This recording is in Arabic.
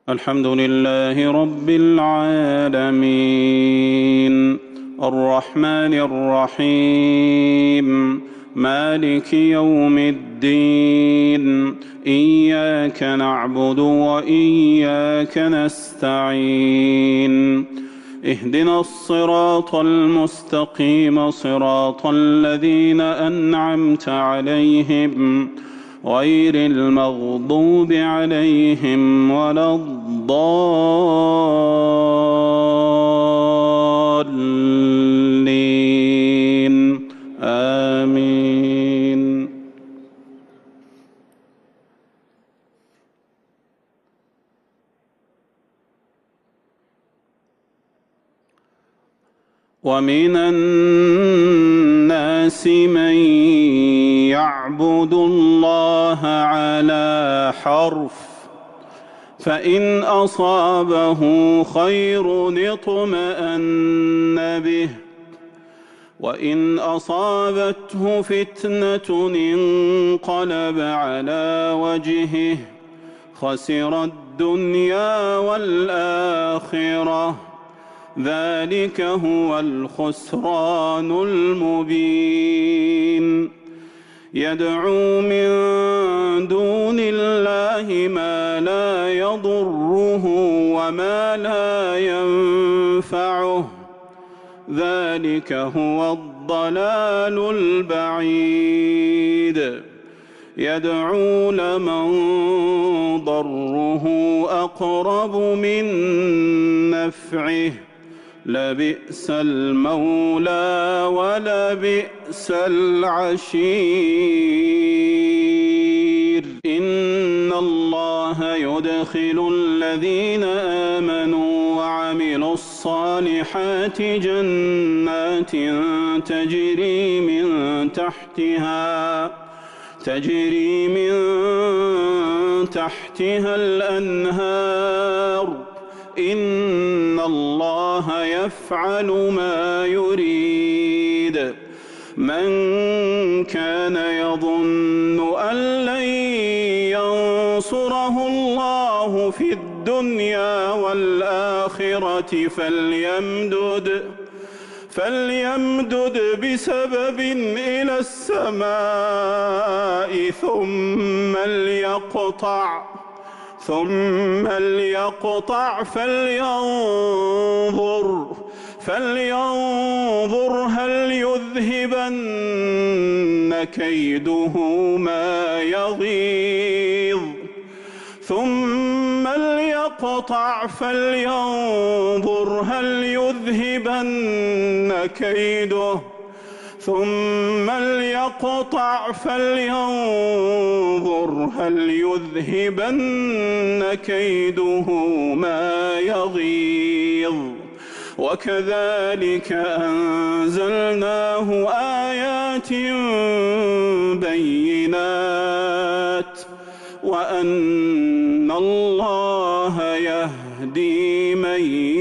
الحمد لله رب العالمين الرحمن الرحيم مالك يوم الدين إياك نعبد وإياك نستعين اهدنا الصراط المستقيم صراط الذين أنعمت عليهم غير المغضوب عليهم ولا الضالين آمين. ومن الناس من يعبد الله على حرف فإن أصابه خير اطمأن به وإن أصابته فتنة انقلب على وجهه خسر الدنيا والآخرة ذلك هو الخسران المبين. يدعو من دون الله ما لا يضره وما لا ينفعه ذلك هو الضلال البعيد. يدعو لمن ضره أقرب من نفعه لبئس المولى ولبئس العشير. إن الله يدخل الذين آمنوا وعملوا الصالحات جنات تجري من تحتها الأنهار إن الله يفعل ما يريد. من كان يظن أن لن ينصره الله في الدنيا والآخرة فليمدد بسبب إلى السماء ثم ليقطع فلينظر هل يذهبن كيده ما يغيظ ثم ليقطع فلينظر هل يذهبن كيده ما يغيظ. وكذلك أنزلناه آيات بينات وأن الله يهدي من